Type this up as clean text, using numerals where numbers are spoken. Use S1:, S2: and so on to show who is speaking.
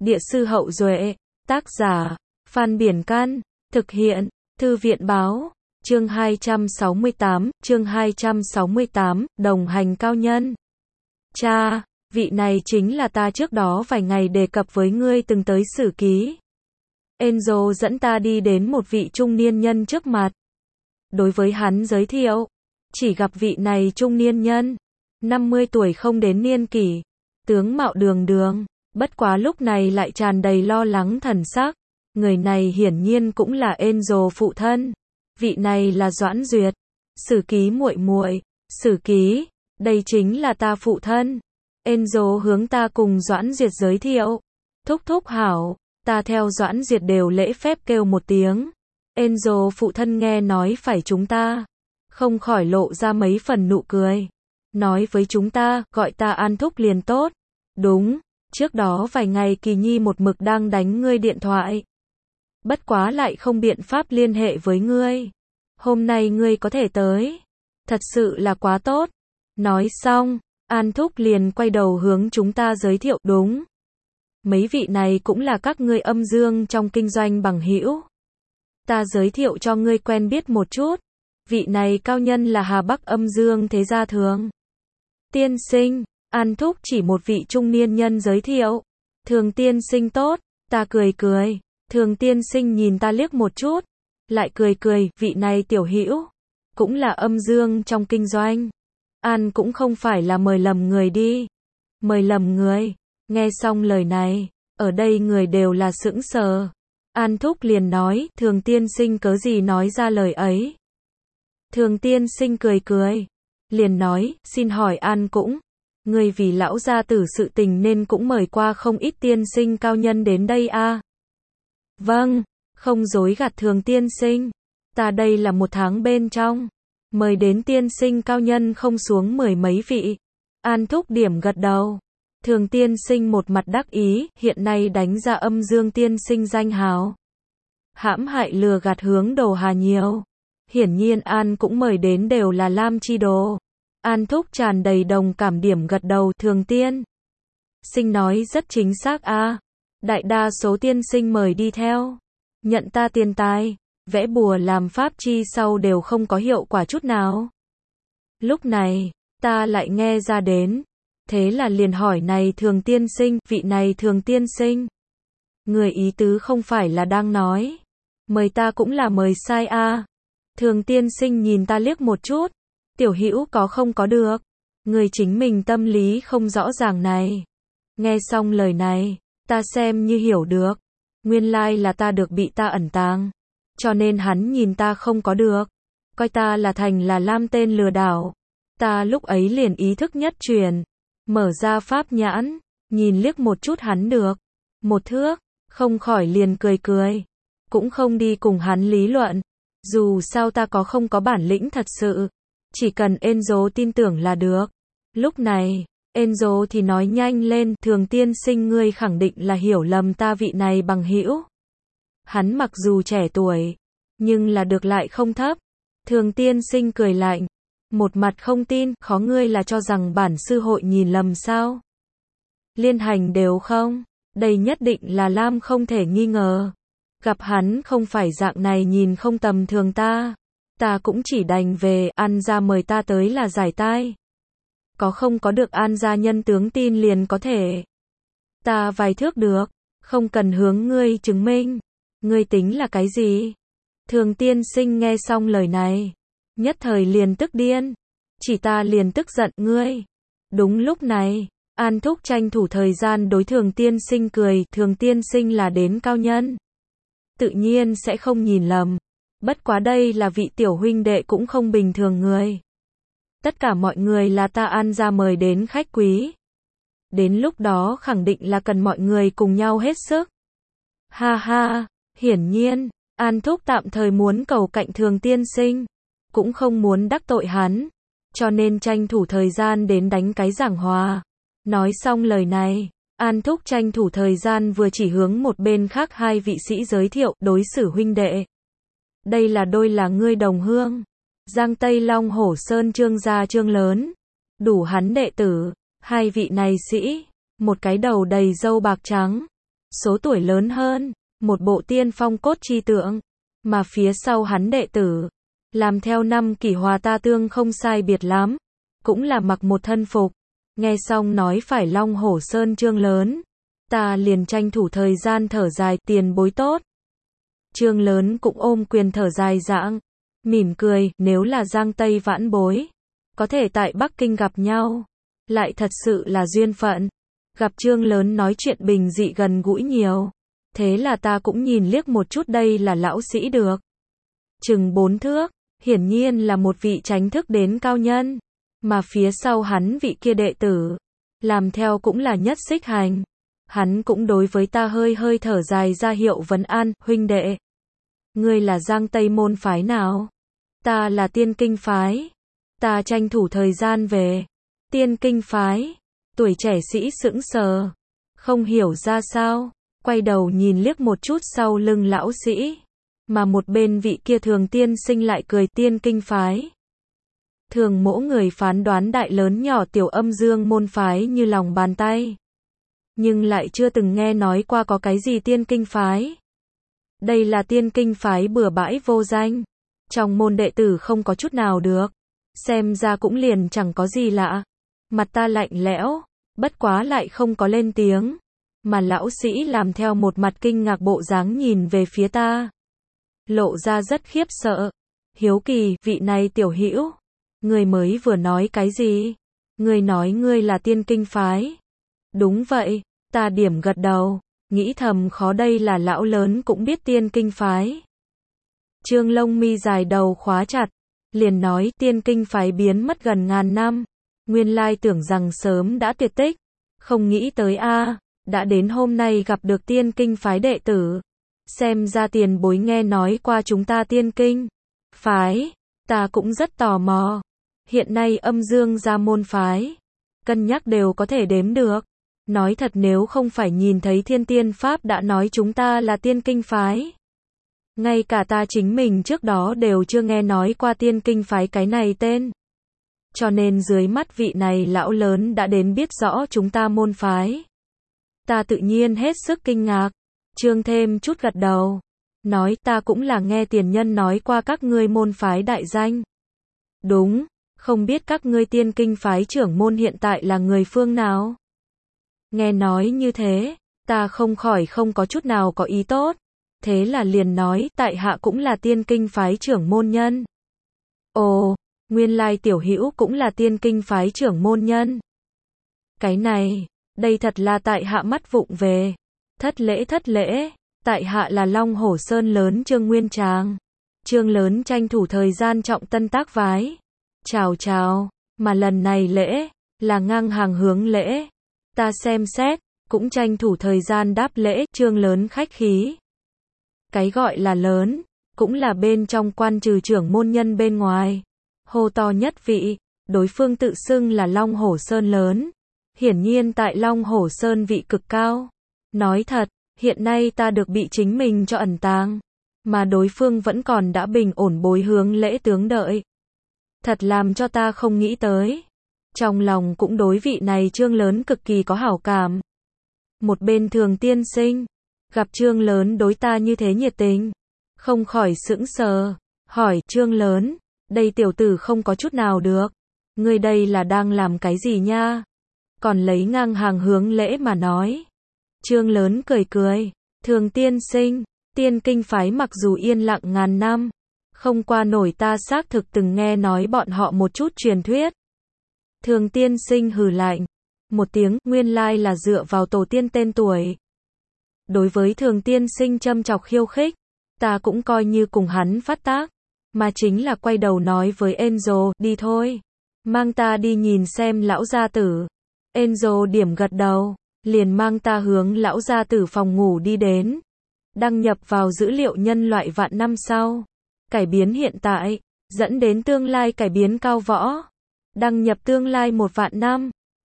S1: Địa sư Hậu Duệ, tác giả, Phan Biển Căn, thực hiện, Thư viện Báo, chương 268, đồng hành cao nhân. Cha, vị này chính là ta trước đó vài ngày đề cập với ngươi từng tới sử ký. Enzo dẫn ta đi đến một vị trung niên nhân trước mặt. Đối với hắn giới thiệu, chỉ gặp vị này trung niên nhân, 50 tuổi không đến niên kỷ, tướng mạo đường đường, bất quá lúc này lại tràn đầy lo lắng thần sắc. Người này hiển nhiên cũng là Enzo phụ thân. Vị này là Doãn Duyệt, Sử Ký muội muội. Sử Ký, đây chính là ta phụ thân. Enzo hướng ta cùng Doãn Duyệt giới thiệu. Thúc thúc hảo, ta theo Doãn Duyệt đều lễ phép kêu một tiếng. Enzo phụ thân nghe nói phải chúng ta, không khỏi lộ ra mấy phần nụ cười. Nói với chúng ta, gọi ta An thúc liền tốt. Đúng, trước đó vài ngày Kỳ Nhi một mực đang đánh ngươi điện thoại. Bất quá lại không biện pháp liên hệ với ngươi. Hôm nay ngươi có thể tới, thật sự là quá tốt. Nói xong, An thúc liền quay đầu hướng chúng ta giới thiệu, đúng. Mấy vị này cũng là các ngươi âm dương trong kinh doanh bằng hữu. Ta giới thiệu cho ngươi quen biết một chút. Vị này cao nhân là Hà Bắc âm dương thế gia Thường tiên sinh. An thúc chỉ một vị trung niên nhân giới thiệu. Thường tiên sinh tốt. Ta cười cười. Thường tiên sinh nhìn ta liếc một chút, lại cười cười, vị này tiểu hữu, cũng là âm dương trong kinh doanh. An cũng không phải là mời lầm người đi. Mời lầm người. Nghe xong lời này, ở đây người đều là sững sờ. An thúc liền nói, Thường tiên sinh cớ gì nói ra lời ấy. Thường tiên sinh cười cười, liền nói, xin hỏi An cũng, người vì lão gia tử sự tình nên cũng mời qua không ít tiên sinh cao nhân đến đây a. Vâng, không dối gạt Thường tiên sinh, ta đây là một tháng bên trong, mời đến tiên sinh cao nhân không xuống mười mấy vị. An thúc điểm gật đầu. Thường tiên sinh một mặt đắc ý, hiện nay đánh ra âm dương tiên sinh danh hào. Hãm hại lừa gạt hướng đồ hà nhiều. Hiển nhiên An cũng mời đến đều là lam chi đồ. An thúc tràn đầy đồng cảm điểm gật đầu, Thường tiên sinh nói rất chính xác a. Đại đa số tiên sinh mời đi theo, nhận ta tiền tài, vẽ bùa làm pháp chi sau đều không có hiệu quả chút nào. Lúc này, ta lại nghe ra đến, thế là liền hỏi này Thường tiên sinh, vị này Thường tiên sinh. Người ý tứ không phải là đang nói, mời ta cũng là mời sai a. Thường tiên sinh nhìn ta liếc một chút, tiểu hữu có không có được, người chính mình tâm lý không rõ ràng này. Nghe xong lời này, ta xem như hiểu được, nguyên lai là ta được bị ta ẩn tàng, cho nên hắn nhìn ta không có được, coi ta là thành là lam tên lừa đảo. Ta lúc ấy liền ý thức nhất truyền, mở ra pháp nhãn, nhìn liếc một chút hắn được, một thước, không khỏi liền cười cười, cũng không đi cùng hắn lý luận, dù sao ta có không có bản lĩnh thật sự, chỉ cần Enzo tin tưởng là được. Lúc này, Enzo thì nói nhanh lên, Thường tiên sinh ngươi khẳng định là hiểu lầm ta vị này bằng hữu. Hắn mặc dù trẻ tuổi, nhưng là được lại không thấp. Thường tiên sinh cười lạnh, một mặt không tin, khó ngươi là cho rằng bản sư hội nhìn lầm sao? Liên hành đều không, đây nhất định là lam không thể nghi ngờ. Gặp hắn không phải dạng này nhìn không tầm thường ta cũng chỉ đành về, An gia mời ta tới là giải tai. Có không có được An gia nhân tướng tin liền có thể. Ta vài thước được, không cần hướng ngươi chứng minh. Ngươi tính là cái gì? Thường tiên sinh nghe xong lời này, nhất thời liền tức điên. Chỉ ta liền tức giận ngươi. Đúng lúc này, An thúc tranh thủ thời gian đối Thường tiên sinh cười, Thường tiên sinh là đến cao nhân, tự nhiên sẽ không nhìn lầm. Bất quá đây là vị tiểu huynh đệ cũng không bình thường người. Tất cả mọi người là ta An gia mời đến khách quý. Đến lúc đó khẳng định là cần mọi người cùng nhau hết sức. Ha ha, hiển nhiên, An thúc tạm thời muốn cầu cạnh Thường tiên sinh, cũng không muốn đắc tội hắn, cho nên tranh thủ thời gian đến đánh cái giảng hòa. Nói xong lời này, An thúc tranh thủ thời gian vừa chỉ hướng một bên khác hai vị sĩ giới thiệu, đối xử huynh đệ. Đây là đôi là ngươi đồng hương. Giang Tây Long Hổ Sơn Trương gia Trương lớn, đủ hắn đệ tử. Hai vị này sĩ, một cái đầu đầy râu bạc trắng, số tuổi lớn hơn, một bộ tiên phong cốt chi tượng, mà phía sau hắn đệ tử, làm theo năm kỷ hòa ta tương không sai biệt lắm, cũng là mặc một thân phục. Nghe xong nói phải Long Hổ Sơn Trương Lớn, ta liền tranh thủ thời gian thở dài, tiền bối tốt. Trương Lớn cũng ôm quyền thở dài dạng, mỉm cười, nếu là Giang Tây vãn bối, có thể tại Bắc Kinh gặp nhau, lại thật sự là duyên phận. Gặp Trương Lớn nói chuyện bình dị gần gũi nhiều, thế là ta cũng nhìn liếc một chút, đây là lão sĩ được chừng 4 thước, hiển nhiên là một vị tránh thức đến cao nhân, mà phía sau hắn vị kia đệ tử, làm theo cũng là Nhất Xích Hành. Hắn cũng đối với ta hơi hơi thở dài ra hiệu vấn an, huynh đệ. Ngươi là Giang Tây môn phái nào? Ta là Tiên Kinh phái. Ta tranh thủ thời gian về. Tiên Kinh phái. Tuổi trẻ sĩ sững sờ. Không hiểu ra sao. Quay đầu nhìn liếc một chút sau lưng lão sĩ. Mà một bên vị kia Thường tiên sinh lại cười, Tiên Kinh phái. Thường mỗi người phán đoán đại lớn nhỏ tiểu âm dương môn phái như lòng bàn tay. Nhưng lại chưa từng nghe nói qua có cái gì Tiên Kinh phái. Đây là Tiên Kinh phái bừa bãi vô danh. Trong môn đệ tử không có chút nào được. Xem ra cũng liền chẳng có gì lạ. Mặt ta lạnh lẽo, bất quá lại không có lên tiếng. Mà lão sĩ làm theo một mặt kinh ngạc bộ dáng nhìn về phía ta. Lộ ra rất khiếp sợ. Hiếu kỳ, vị này tiểu hữu. Người mới vừa nói cái gì? Người nói ngươi là Tiên Kinh phái. Đúng vậy, ta điểm gật đầu, nghĩ thầm khó đây là lão lớn cũng biết Tiên Kinh phái. Trương lông mi dài đầu khóa chặt, liền nói Tiên Kinh phái biến mất gần ngàn năm, nguyên lai tưởng rằng sớm đã tuyệt tích, không nghĩ tới đã đến hôm nay gặp được Tiên Kinh phái đệ tử. Xem ra tiền bối nghe nói qua chúng ta Tiên Kinh phái, ta cũng rất tò mò. Hiện nay âm dương gia môn phái, cân nhắc đều có thể đếm được. Nói thật nếu không phải nhìn thấy Thiên Tiên Pháp đã nói chúng ta là Tiên Kinh phái. Ngay cả ta chính mình trước đó đều chưa nghe nói qua Tiên Kinh phái cái này tên. Cho nên dưới mắt vị này lão lớn đã đến biết rõ chúng ta môn phái. Ta tự nhiên hết sức kinh ngạc. Trương thêm chút gật đầu. Nói ta cũng là nghe tiền nhân nói qua các ngươi môn phái đại danh. Đúng, không biết các ngươi Tiên Kinh phái trưởng môn hiện tại là người phương nào? Nghe nói như thế, ta không khỏi không có chút nào có ý tốt. Thế là liền nói, tại hạ cũng là Tiên Kinh phái trưởng môn nhân. Ồ, nguyên lai tiểu hữu cũng là Tiên Kinh phái trưởng môn nhân. Cái này, đây thật là tại hạ mắt vụng về. Thất lễ, tại hạ là Long Hổ Sơn lớn Trương Nguyên Tràng. Trương Lớn tranh thủ thời gian trọng tân tác vái. Chào, mà lần này lễ, là ngang hàng hướng lễ. Ta xem xét, cũng tranh thủ thời gian đáp lễ, Trương Lớn khách khí. Cái gọi là lớn, cũng là bên trong quan trừ trưởng môn nhân bên ngoài. Hô to nhất vị, đối phương tự xưng là Long Hổ Sơn lớn. Hiển nhiên tại Long Hổ Sơn vị cực cao. Nói thật, hiện nay ta được bị chính mình cho ẩn tàng. Mà đối phương vẫn còn đã bình ổn bối hướng lễ tướng đợi. Thật làm cho ta không nghĩ tới. Trong lòng cũng đối vị này Trương Lớn cực kỳ có hảo cảm. Một bên Thường tiên sinh, gặp Trương Lớn đối ta như thế nhiệt tình, không khỏi sững sờ, hỏi Trương Lớn, đây tiểu tử không có chút nào được. Ngươi đây là đang làm cái gì nha? Còn lấy ngang hàng hướng lễ mà nói. Trương Lớn cười, Thường tiên sinh, Tiên Kinh phái mặc dù yên lặng ngàn năm, không qua nổi ta xác thực từng nghe nói bọn họ một chút truyền thuyết. Thường tiên sinh hừ lạnh một tiếng, nguyên lai là dựa vào tổ tiên tên tuổi. Đối với Thường tiên sinh châm chọc khiêu khích, ta cũng coi như cùng hắn phát tác, mà chính là quay đầu nói với Angel, đi thôi, mang ta đi nhìn xem lão gia tử. Angel điểm gật đầu, liền mang ta hướng lão gia tử phòng ngủ đi đến. Đăng nhập vào dữ liệu nhân loại vạn năm sau. Cải biến hiện tại, dẫn đến tương lai cải biến cao võ. Đăng nhập tương lai 1 vạn năm.